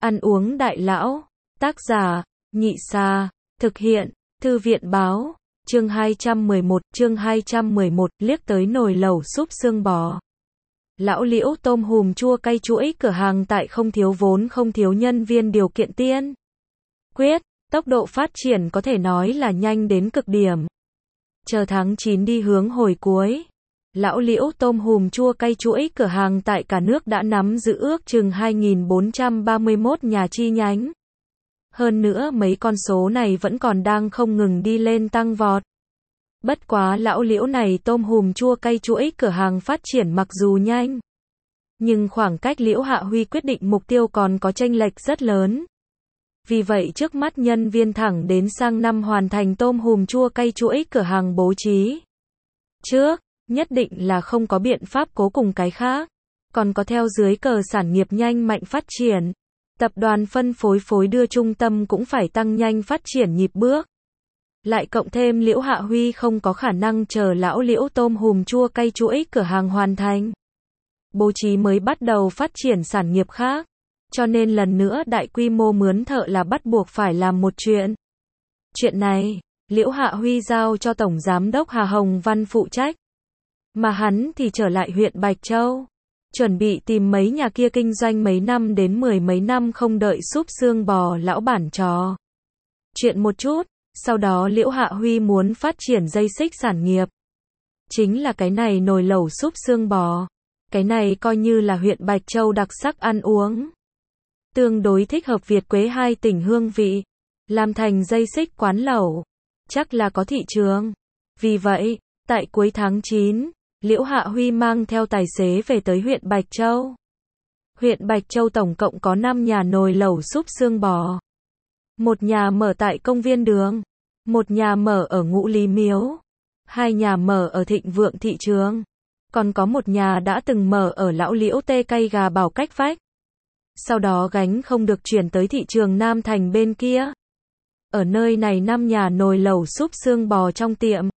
Ăn uống đại lão. Tác giả, Nhị Sa. Thực hiện, Thư viện Báo. Chương 211, liếc tới nồi lẩu súp xương bò. Lão Liễu tôm hùm chua cay chuỗi cửa hàng tại không thiếu vốn không thiếu nhân viên điều kiện tiên quyết, tốc độ phát triển có thể nói là nhanh đến cực điểm. Chờ tháng 9 đi hướng hồi cuối, Lão Liễu tôm hùm chua cay chuỗi cửa hàng tại cả nước đã nắm giữ ước chừng 2.431 nhà chi nhánh. Hơn nữa mấy con số này vẫn còn đang không ngừng đi lên tăng vọt. Bất quá Lão Liễu này tôm hùm chua cay chuỗi cửa hàng phát triển mặc dù nhanh, nhưng khoảng cách Liễu Hạ Huy quyết định mục tiêu còn có chênh lệch rất lớn. Vì vậy trước mắt nhân viên thẳng đến sang năm hoàn thành tôm hùm chua cay chuỗi cửa hàng bố trí trước, nhất định là không có biện pháp cố cùng cái khác. Còn có theo dưới cờ sản nghiệp nhanh mạnh phát triển, tập đoàn phân phối đưa trung tâm cũng phải tăng nhanh phát triển nhịp bước. Lại cộng thêm Liễu Hạ Huy không có khả năng chờ Lão Liễu tôm hùm chua cay chuỗi cửa hàng hoàn thành, bố trí mới bắt đầu phát triển sản nghiệp khác. Cho nên lần nữa đại quy mô mướn thợ là bắt buộc phải làm một chuyện. Chuyện này, Liễu Hạ Huy giao cho Tổng Giám đốc Hà Hồng Văn phụ trách. Mà hắn thì trở lại huyện Bạch Châu, chuẩn bị tìm mấy nhà kia kinh doanh mấy năm đến 10 mấy năm không đợi súp xương bò lão bản trò chuyện một chút. Sau đó Liễu Hạ Huy muốn phát triển dây xích sản nghiệp, chính là cái này nồi lẩu súp xương bò. Cái này coi như là huyện Bạch Châu đặc sắc ăn uống, tương đối thích hợp Việt Quế hai tỉnh hương vị, làm thành dây xích quán lẩu, chắc là có thị trường. Vì vậy, tại cuối tháng 9, Liễu Hạ Huy mang theo tài xế về tới huyện Bạch Châu. Huyện Bạch Châu tổng cộng có 5 nhà nồi lẩu súp xương bò. Một nhà mở tại công viên đường, một nhà mở ở Ngũ Lý Miếu, 2 nhà mở ở Thịnh Vượng thị trường, còn có một nhà đã từng mở ở Lão Liễu tê cay gà Bảo cách vách. Sau đó gánh không được chuyển tới thị trường Nam Thành bên kia. Ở nơi này 5 nhà nồi lẩu súp xương bò trong tiệm.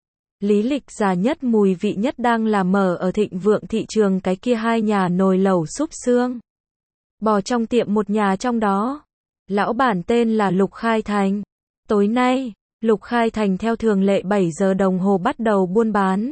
Lý lịch già nhất mùi vị nhất đang là mở ở Thịnh Vượng thị trường cái kia 2 nhà nồi lẩu súp xương bò trong tiệm một nhà trong đó. Lão bản tên là Lục Khai Thành. Tối nay, Lục Khai Thành theo thường lệ 7 giờ đồng hồ bắt đầu buôn bán.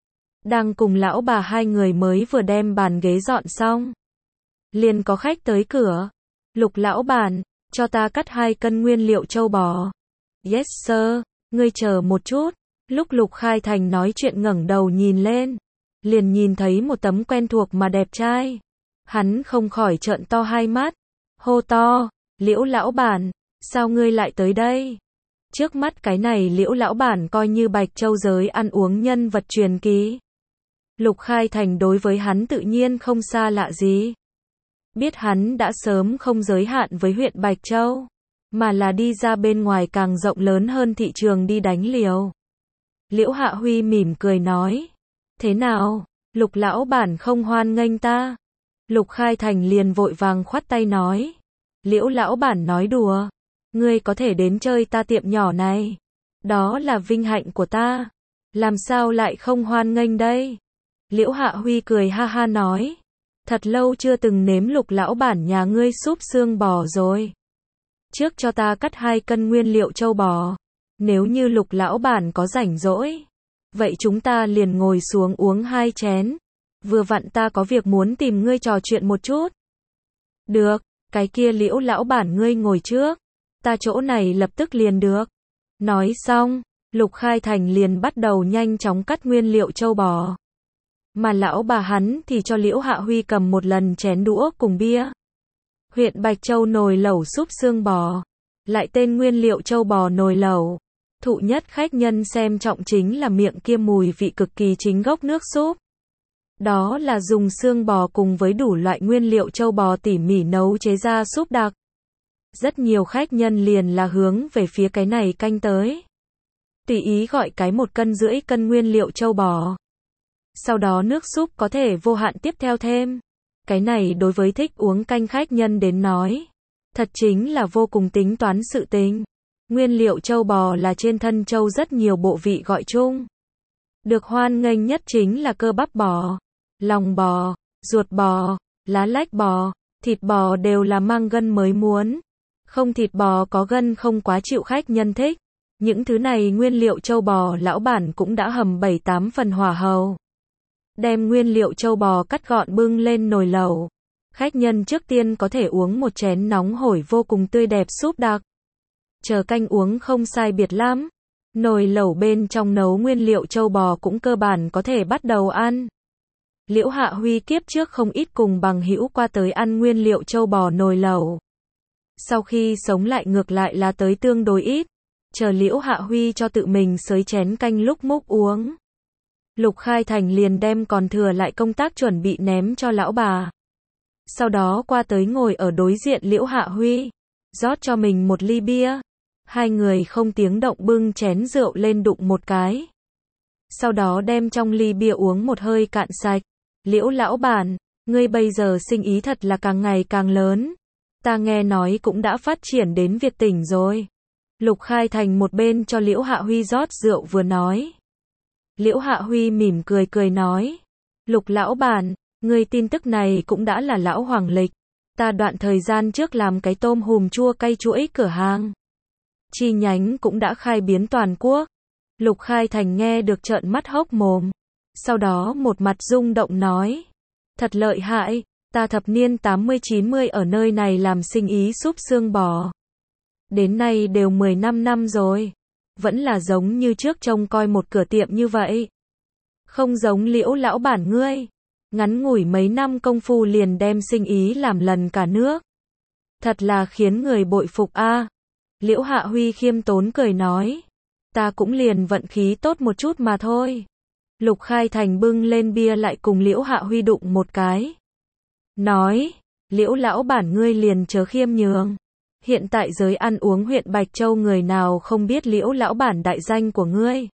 Đang cùng lão bà hai người mới vừa đem bàn ghế dọn xong, liền có khách tới cửa. Lục lão bản, cho ta cắt 2 cân nguyên liệu trâu bò. Yes sir, ngươi chờ một chút. Lúc Lục Khai Thành nói chuyện ngẩng đầu nhìn lên, liền nhìn thấy một tấm quen thuộc mà đẹp trai. Hắn không khỏi trợn to hai mắt, hô to, Liễu lão bản, sao ngươi lại tới đây? Trước mắt cái này Liễu lão bản coi như Bạch Châu giới ăn uống nhân vật truyền kỳ. Lục Khai Thành đối với hắn tự nhiên không xa lạ gì. Biết hắn đã sớm không giới hạn với huyện Bạch Châu, mà là đi ra bên ngoài càng rộng lớn hơn thị trường đi đánh liều. Liễu Hạ Huy mỉm cười nói, thế nào, Lục lão bản không hoan nghênh ta? Lục Khai Thành liền vội vàng khoát tay nói, Liễu lão bản nói đùa, ngươi có thể đến chơi ta tiệm nhỏ này, đó là vinh hạnh của ta, làm sao lại không hoan nghênh đây? Liễu Hạ Huy cười ha ha nói, thật lâu chưa từng nếm Lục lão bản nhà ngươi súp xương bò rồi. Trước cho ta cắt 2 cân nguyên liệu trâu bò, nếu như Lục lão bản có rảnh rỗi, vậy chúng ta liền ngồi xuống uống 2 chén, vừa vặn ta có việc muốn tìm ngươi trò chuyện một chút. Được, cái kia Liễu lão bản ngươi ngồi trước, ta chỗ này lập tức liền được. Nói xong, Lục Khai Thành liền bắt đầu nhanh chóng cắt nguyên liệu trâu bò. Mà lão bà hắn thì cho Liễu Hạ Huy cầm một lần chén đũa cùng bia. Huyện Bạch Châu nồi lẩu súp xương bò, lại tên nguyên liệu trâu bò nồi lẩu. Thụ nhất khách nhân xem trọng chính là miệng kia mùi vị cực kỳ chính gốc nước súp. Đó là dùng xương bò cùng với đủ loại nguyên liệu trâu bò tỉ mỉ nấu chế ra súp đặc. Rất nhiều khách nhân liền là hướng về phía cái này canh tới. Tùy ý gọi cái 1,5 cân nguyên liệu trâu bò. Sau đó nước súp có thể vô hạn tiếp theo thêm. Cái này đối với thích uống canh khách nhân đến nói, thật chính là vô cùng tính toán sự tình. Nguyên liệu trâu bò là trên thân trâu rất nhiều bộ vị gọi chung. Được hoan nghênh nhất chính là cơ bắp bò, lòng bò, ruột bò, lá lách bò, Thịt bò đều là mang gân mới muốn. Không thịt bò có gân không quá chịu khách nhân thích. Những thứ này nguyên liệu trâu bò lão bản cũng đã hầm 7-8 phần hỏa hầu. Đem nguyên liệu trâu bò cắt gọn bưng lên nồi lẩu. Khách nhân trước tiên có thể uống một chén nóng hổi vô cùng tươi đẹp súp đặc. Chờ canh uống không sai biệt lắm. Nồi lẩu bên trong nấu nguyên liệu trâu bò cũng cơ bản có thể bắt đầu ăn. Liễu Hạ Huy kiếp trước không ít cùng bằng hữu qua tới ăn nguyên liệu trâu bò nồi lẩu. Sau khi sống lại ngược lại là tới tương đối ít. Chờ Liễu Hạ Huy cho tự mình xới chén canh lúc múc uống. Lục Khai Thành liền đem còn thừa lại công tác chuẩn bị ném cho lão bà. Sau đó qua tới ngồi ở đối diện Liễu Hạ Huy, rót cho mình một ly bia. Hai người không tiếng động bưng chén rượu lên đụng một cái. Sau đó đem trong ly bia uống một hơi cạn sạch. Liễu lão bản, ngươi bây giờ sinh ý thật là càng ngày càng lớn. Ta nghe nói cũng đã phát triển đến Việt tỉnh rồi. Lục Khai Thành một bên cho Liễu Hạ Huy rót rượu vừa nói. Liễu Hạ Huy mỉm cười cười nói. Lục lão bản, ngươi tin tức này cũng đã là lão hoàng lịch. Ta đoạn thời gian trước làm cái tôm hùm chua cay chuỗi cửa hàng. Chi nhánh cũng đã khai biến toàn quốc. Lục Khai Thành nghe được trợn mắt hốc mồm. Sau đó một mặt rung động nói. Thật lợi hại, ta thập niên 80-90 ở nơi này làm sinh ý súp xương bò. Đến nay đều 15 năm rồi. Vẫn là giống như trước trông coi một cửa tiệm như vậy. Không giống Liễu lão bản ngươi. Ngắn ngủi mấy năm công phu liền đem sinh ý làm lần cả nước. Thật là khiến người bội phục a. Liễu Hạ Huy khiêm tốn cười nói. Ta cũng liền vận khí tốt một chút mà thôi. Lục Khai Thành bưng lên bia lại cùng Liễu Hạ Huy đụng một cái. Nói, Liễu lão bản ngươi liền chớ khiêm nhường. Hiện tại giới ăn uống huyện Bạch Châu người nào không biết Liễu lão bản đại danh của ngươi.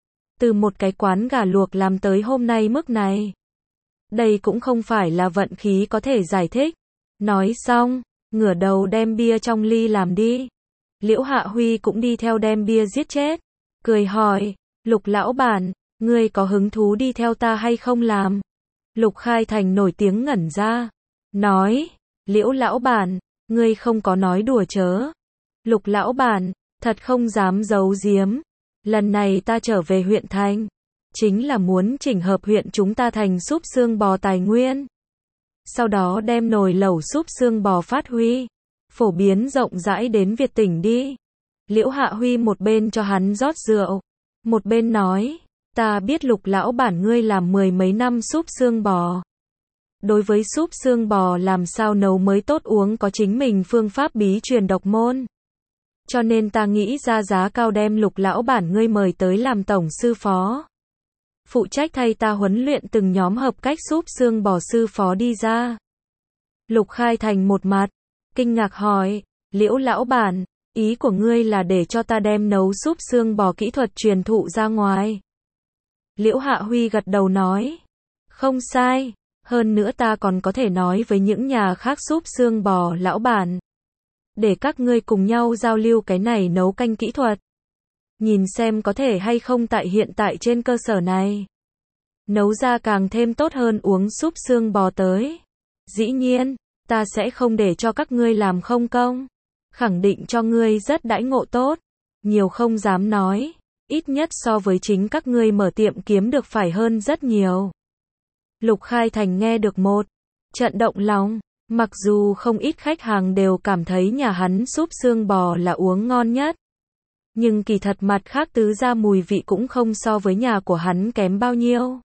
Từ một cái quán gà luộc làm tới hôm nay mức này. Đây cũng không phải là vận khí có thể giải thích. Nói xong, ngửa đầu đem bia trong ly làm đi. Liễu Hạ Huy cũng đi theo đem bia giết chết. Cười hỏi, Lục lão bản, ngươi có hứng thú đi theo ta hay không làm? Lục Khai Thành nổi tiếng ngẩn ra. Nói, Liễu lão bản, ngươi không có nói đùa chớ. Lục lão bản, thật không dám giấu giếm. Lần này ta trở về huyện thành. Chính là muốn chỉnh hợp huyện chúng ta thành súp xương bò tài nguyên. Sau đó đem nồi lẩu súp xương bò phát huy. Phổ biến rộng rãi đến Việt tỉnh đi. Liễu Hạ Huy một bên cho hắn rót rượu. Một bên nói, ta biết Lục lão bản ngươi làm 10 mấy năm súp xương bò. Đối với súp xương bò làm sao nấu mới tốt uống có chính mình phương pháp bí truyền độc môn. Cho nên ta nghĩ ra giá cao đem Lục lão bản ngươi mời tới làm tổng sư phó. Phụ trách thay ta huấn luyện từng nhóm hợp cách súp xương bò sư phó đi ra. Lục Khai Thành một mặt, kinh ngạc hỏi, Liễu lão bản, ý của ngươi là để cho ta đem nấu súp xương bò kỹ thuật truyền thụ ra ngoài. Liễu Hạ Huy gật đầu nói, không sai, hơn nữa ta còn có thể nói với những nhà khác súp xương bò lão bản. Để các ngươi cùng nhau giao lưu cái này nấu canh kỹ thuật. Nhìn xem có thể hay không tại hiện tại trên cơ sở này. Nấu ra càng thêm tốt hơn uống súp xương bò tới. Dĩ nhiên, ta sẽ không để cho các ngươi làm không công. Khẳng định cho ngươi rất đãi ngộ tốt. Nhiều không dám nói. Ít nhất so với chính các ngươi mở tiệm kiếm được phải hơn rất nhiều. Lục Khai Thành nghe được một trận động lòng. Mặc dù không ít khách hàng đều cảm thấy nhà hắn súp xương bò là uống ngon nhất. Nhưng kỳ thật mặt khác tứ ra mùi vị cũng không so với nhà của hắn kém bao nhiêu.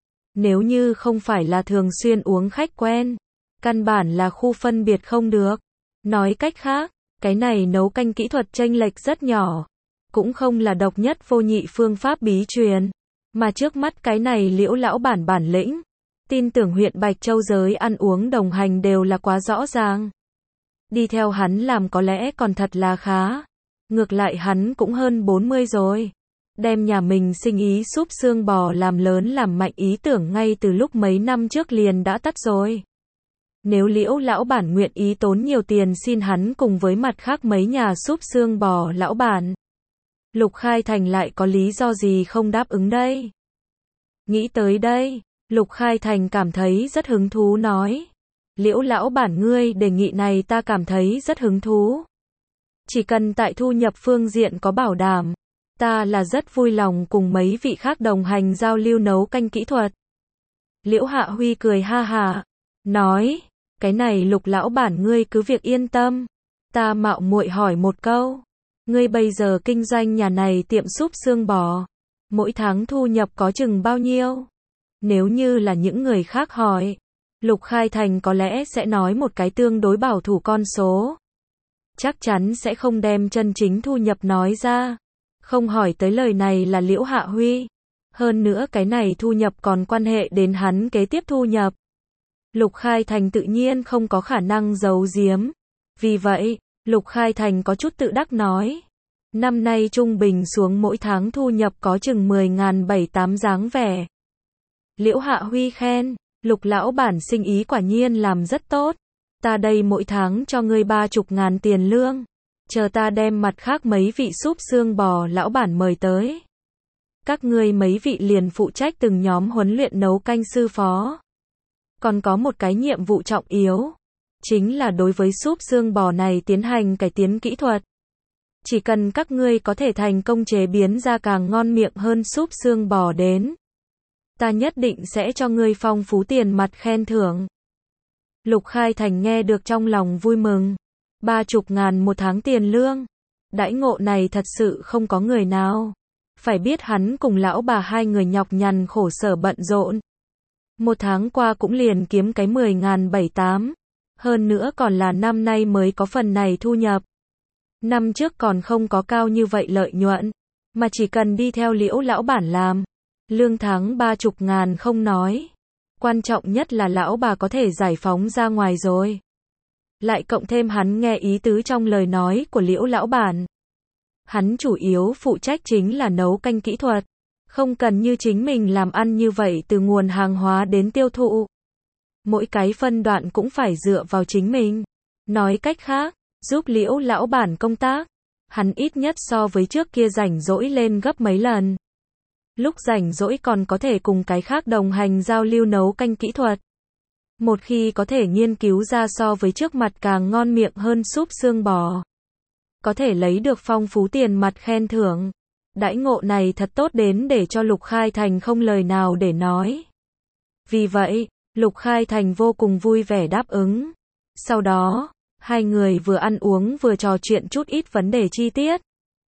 Nếu như không phải là thường xuyên uống khách quen, căn bản là khu phân biệt không được. Nói cách khác, cái này nấu canh kỹ thuật chênh lệch rất nhỏ. Cũng không là độc nhất vô nhị phương pháp bí truyền. Mà trước mắt cái này Liễu lão bản bản lĩnh. Tin tưởng huyện Bạch Châu giới ăn uống đồng hành đều là quá rõ ràng. Đi theo hắn làm có lẽ còn thật là khá. Ngược lại hắn cũng hơn 40 rồi. Đem nhà mình sinh ý súp xương bò làm lớn làm mạnh ý tưởng ngay từ lúc mấy năm trước liền đã tắt rồi. Nếu Liễu lão bản nguyện ý tốn nhiều tiền xin hắn cùng với mặt khác mấy nhà súp xương bò lão bản. Lục Khai Thành lại có lý do gì không đáp ứng đây? Nghĩ tới đây, Lục Khai Thành cảm thấy rất hứng thú nói. Liễu lão bản, ngươi đề nghị này ta cảm thấy rất hứng thú. Chỉ cần tại thu nhập phương diện có bảo đảm, ta là rất vui lòng cùng mấy vị khác đồng hành giao lưu nấu canh kỹ thuật. Liễu Hạ Huy cười ha hả, nói, cái này Lục lão bản ngươi cứ việc yên tâm. Ta mạo muội hỏi một câu, ngươi bây giờ kinh doanh nhà này tiệm súp xương bò, mỗi tháng thu nhập có chừng bao nhiêu? Nếu như là những người khác hỏi, Lục Khai Thành có lẽ sẽ nói một cái tương đối bảo thủ con số. Chắc chắn sẽ không đem chân chính thu nhập nói ra. Không hỏi tới lời này là Liễu Hạ Huy. Hơn nữa cái này thu nhập còn quan hệ đến hắn kế tiếp thu nhập. Lục Khai Thành tự nhiên không có khả năng giấu giếm. Vì vậy, Lục Khai Thành có chút tự đắc nói. Năm nay trung bình xuống mỗi tháng thu nhập có chừng 10.700 dáng vẻ. Liễu Hạ Huy khen, Lục lão bản sinh ý quả nhiên làm rất tốt. Ta đây mỗi tháng cho ngươi 30.000 tiền lương. Chờ ta đem mặt khác mấy vị súp xương bò lão bản mời tới. Các ngươi mấy vị liền phụ trách từng nhóm huấn luyện nấu canh sư phó. Còn có một cái nhiệm vụ trọng yếu. Chính là đối với súp xương bò này tiến hành cải tiến kỹ thuật. Chỉ cần các ngươi có thể thành công chế biến ra càng ngon miệng hơn súp xương bò đến. Ta nhất định sẽ cho ngươi phong phú tiền mặt khen thưởng. Lục Khai Thành nghe được trong lòng vui mừng. 30.000 một tháng tiền lương. Đãi ngộ này thật sự không có người nào. Phải biết hắn cùng lão bà hai người nhọc nhằn khổ sở bận rộn. Một tháng qua cũng liền kiếm cái 10.700. Hơn nữa còn là năm nay mới có phần này thu nhập. Năm trước còn không có cao như vậy lợi nhuận. Mà chỉ cần đi theo Liễu lão bản làm. Lương tháng 30.000 không nói. Quan trọng nhất là lão bà có thể giải phóng ra ngoài rồi. Lại cộng thêm hắn nghe ý tứ trong lời nói của Liễu lão bản. Hắn chủ yếu phụ trách chính là nấu canh kỹ thuật. Không cần như chính mình làm ăn như vậy từ nguồn hàng hóa đến tiêu thụ. Mỗi cái phân đoạn cũng phải dựa vào chính mình. Nói cách khác, giúp Liễu lão bản công tác. Hắn ít nhất so với trước kia rảnh rỗi lên gấp mấy lần. Lúc rảnh rỗi còn có thể cùng cái khác đồng hành giao lưu nấu canh kỹ thuật. Một khi có thể nghiên cứu ra so với trước mặt càng ngon miệng hơn súp xương bò. Có thể lấy được phong phú tiền mặt khen thưởng. Đãi ngộ này thật tốt đến để cho Lục Khai Thành không lời nào để nói. Vì vậy, Lục Khai Thành vô cùng vui vẻ đáp ứng. Sau đó, hai người vừa ăn uống vừa trò chuyện chút ít vấn đề chi tiết.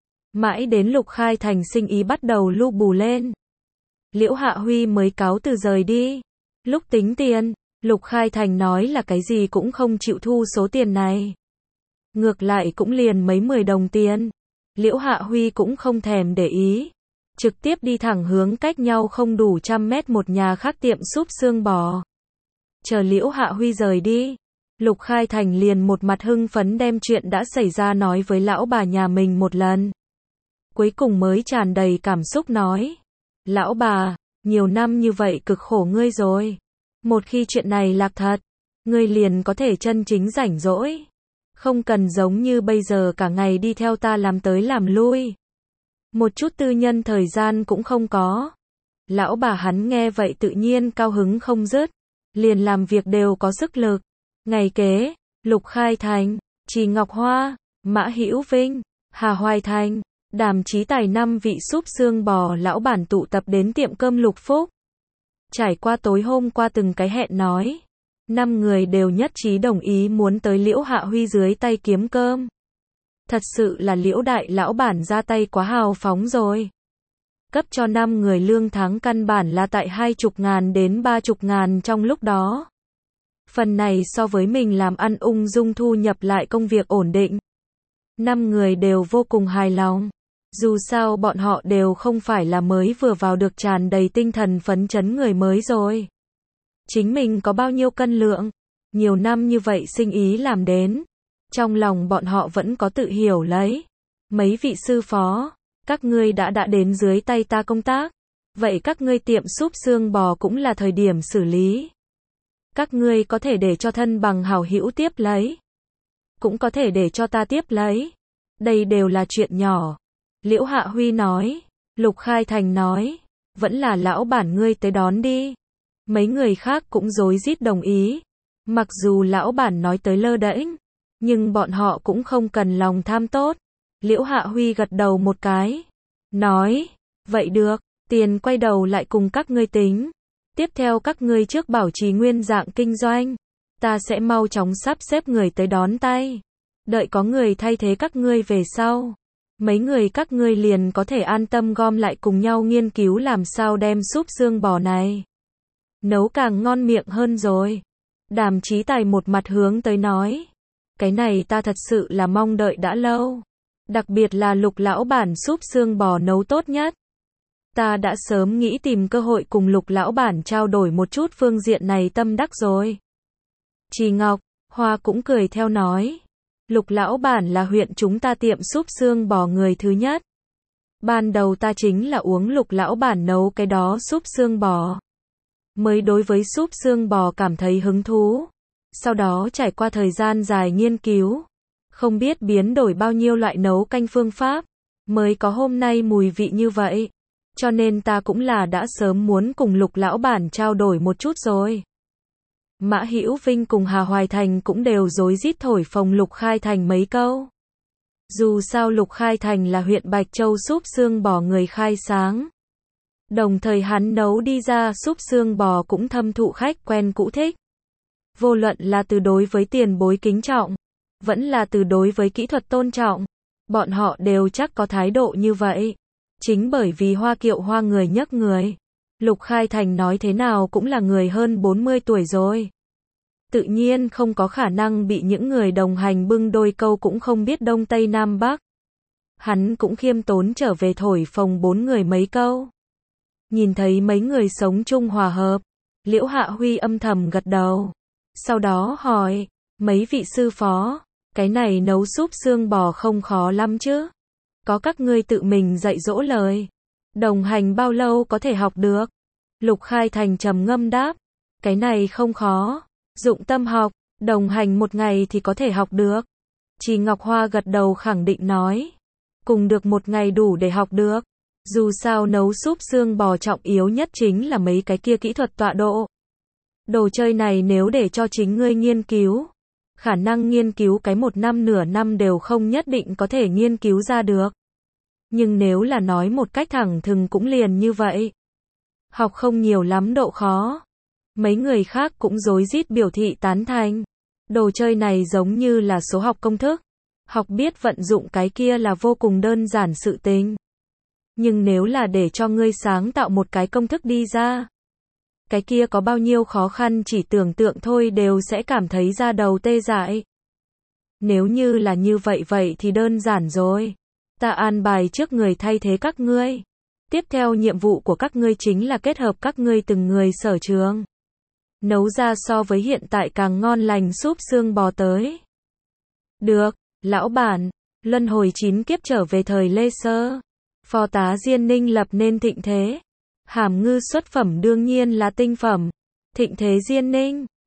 Mãi đến Lục Khai Thành sinh ý bắt đầu lu bù lên. Liễu Hạ Huy mới cáo từ rời đi. Lúc tính tiền, Lục Khai Thành nói là cái gì cũng không chịu thu số tiền này. Ngược lại cũng liền mấy 10 đồng tiền. Liễu Hạ Huy cũng không thèm để ý. Trực tiếp đi thẳng hướng cách nhau không đủ 100 mét một nhà khác tiệm súp xương bò. Chờ Liễu Hạ Huy rời đi. Lục Khai Thành liền một mặt hưng phấn đem chuyện đã xảy ra nói với lão bà nhà mình một lần. Cuối cùng mới tràn đầy cảm xúc nói. Lão bà, nhiều năm như vậy cực khổ ngươi rồi. Một khi chuyện này lạc thật, ngươi liền có thể chân chính rảnh rỗi. Không cần giống như bây giờ cả ngày đi theo ta làm tới làm lui. Một chút tư nhân thời gian cũng không có. Lão bà hắn nghe vậy tự nhiên cao hứng không dứt. Liền làm việc đều có sức lực. Ngày kế, Lục Khai Thành, Trì Ngọc Hoa, Mã Hữu Vinh, Hà Hoài Thành, Đàm Chí Tài 5 vị súp xương bò lão bản tụ tập đến tiệm cơm Lục Phúc. Trải qua tối hôm qua từng cái hẹn nói. 5 người đều nhất trí đồng ý muốn tới Liễu Hạ Huy dưới tay kiếm cơm. Thật sự là Liễu đại lão bản ra tay quá hào phóng rồi. Cấp cho 5 người lương tháng căn bản là tại 20.000 đến 30.000 trong lúc đó. Phần này so với mình làm ăn ung dung thu nhập lại công việc ổn định. 5 người đều vô cùng hài lòng. Dù sao bọn họ đều không phải là mới vừa vào được tràn đầy tinh thần phấn chấn người mới rồi. Chính mình có bao nhiêu cân lượng, nhiều năm như vậy sinh ý làm đến. Trong lòng bọn họ vẫn có tự hiểu lấy. Mấy vị sư phó, các ngươi đã đến dưới tay ta công tác. Vậy các ngươi tiệm súp xương bò cũng là thời điểm xử lý. Các ngươi có thể để cho thân bằng hảo hữu tiếp lấy. Cũng có thể để cho ta tiếp lấy. Đây đều là chuyện nhỏ. Liễu Hạ Huy nói. Lục Khai Thành nói. Vẫn là lão bản ngươi tới đón đi. Mấy người khác cũng rối rít đồng ý. Mặc dù lão bản nói tới lơ đễnh, nhưng bọn họ cũng không cần lòng tham tốt. Liễu Hạ Huy gật đầu một cái, nói, vậy được, tiền quay đầu lại cùng các ngươi tính. Tiếp theo các ngươi trước bảo trì nguyên dạng kinh doanh, ta sẽ mau chóng sắp xếp người tới đón tay. Đợi có người thay thế các ngươi về sau, mấy người các ngươi liền có thể an tâm gom lại cùng nhau nghiên cứu làm sao đem súp xương bò này nấu càng ngon miệng hơn rồi. Đàm Chí Tài một mặt hướng tới nói, cái này ta thật sự là mong đợi đã lâu. Đặc biệt là Lục lão bản súp xương bò nấu tốt nhất. Ta đã sớm nghĩ tìm cơ hội cùng Lục lão bản trao đổi một chút phương diện này tâm đắc rồi. Trì Ngọc Hoa cũng cười theo nói, Lục lão bản là huyện chúng ta tiệm súp xương bò người thứ nhất. Ban đầu ta chính là uống Lục lão bản nấu cái đó súp xương bò, mới đối với súp xương bò cảm thấy hứng thú. Sau đó trải qua thời gian dài nghiên cứu, không biết biến đổi bao nhiêu loại nấu canh phương pháp, mới có hôm nay mùi vị như vậy. Cho nên ta cũng là đã sớm muốn cùng Lục lão bản trao đổi một chút rồi. Mã Hữu Vinh cùng Hà Hoài Thành cũng đều rối rít thổi phồng Lục Khai Thành mấy câu. Dù sao Lục Khai Thành là huyện Bạch Châu súp xương bò người khai sáng. Đồng thời hắn nấu đi ra súp xương bò cũng thâm thụ khách quen cũ thích. Vô luận là từ đối với tiền bối kính trọng, vẫn là từ đối với kỹ thuật tôn trọng, bọn họ đều chắc có thái độ như vậy. Chính bởi vì Hoa Kiệu Hoa người nhấc người, Lục Khai Thành nói thế nào cũng là người hơn 40 tuổi rồi. Tự nhiên không có khả năng bị những người đồng hành bưng đôi câu cũng không biết Đông Tây Nam Bắc. Hắn cũng khiêm tốn trở về thổi phồng 4 người mấy câu. Nhìn thấy mấy người sống chung hòa hợp, Liễu Hạ Huy âm thầm gật đầu. Sau đó hỏi, mấy vị sư phó, cái này nấu súp xương bò không khó lắm chứ? Có các ngươi tự mình dạy dỗ lời. Đồng hành bao lâu có thể học được? Lục Khai Thành trầm ngâm đáp, cái này không khó. Dụng tâm học, đồng hành một ngày thì có thể học được. Trì Ngọc Hoa gật đầu khẳng định nói, cùng được một ngày đủ để học được. Dù sao nấu súp xương bò trọng yếu nhất chính là mấy cái kia kỹ thuật tọa độ. Đồ chơi này nếu để cho chính ngươi nghiên cứu, khả năng nghiên cứu cái 1 năm nửa năm đều không nhất định có thể nghiên cứu ra được. Nhưng nếu là nói một cách thẳng thừng cũng liền như vậy. Học không nhiều lắm độ khó. Mấy người khác cũng rối rít biểu thị tán thành. Đồ chơi này giống như là số học công thức. Học biết vận dụng cái kia là vô cùng đơn giản sự tình. Nhưng nếu là để cho ngươi sáng tạo một cái công thức đi ra, cái kia có bao nhiêu khó khăn chỉ tưởng tượng thôi đều sẽ cảm thấy da đầu tê dại. Nếu như là như vậy thì đơn giản rồi. Ta an bài trước người thay thế các ngươi. Tiếp theo nhiệm vụ của các ngươi chính là kết hợp các ngươi từng người sở trường, nấu ra so với hiện tại càng ngon lành súp xương bò tới. Được, lão bản, luân hồi 9 kiếp trở về thời Lê Sơ. Phó tá Diên Ninh lập nên thịnh thế. Hàm ngư xuất phẩm đương nhiên là tinh phẩm. Thịnh thế Diên Ninh.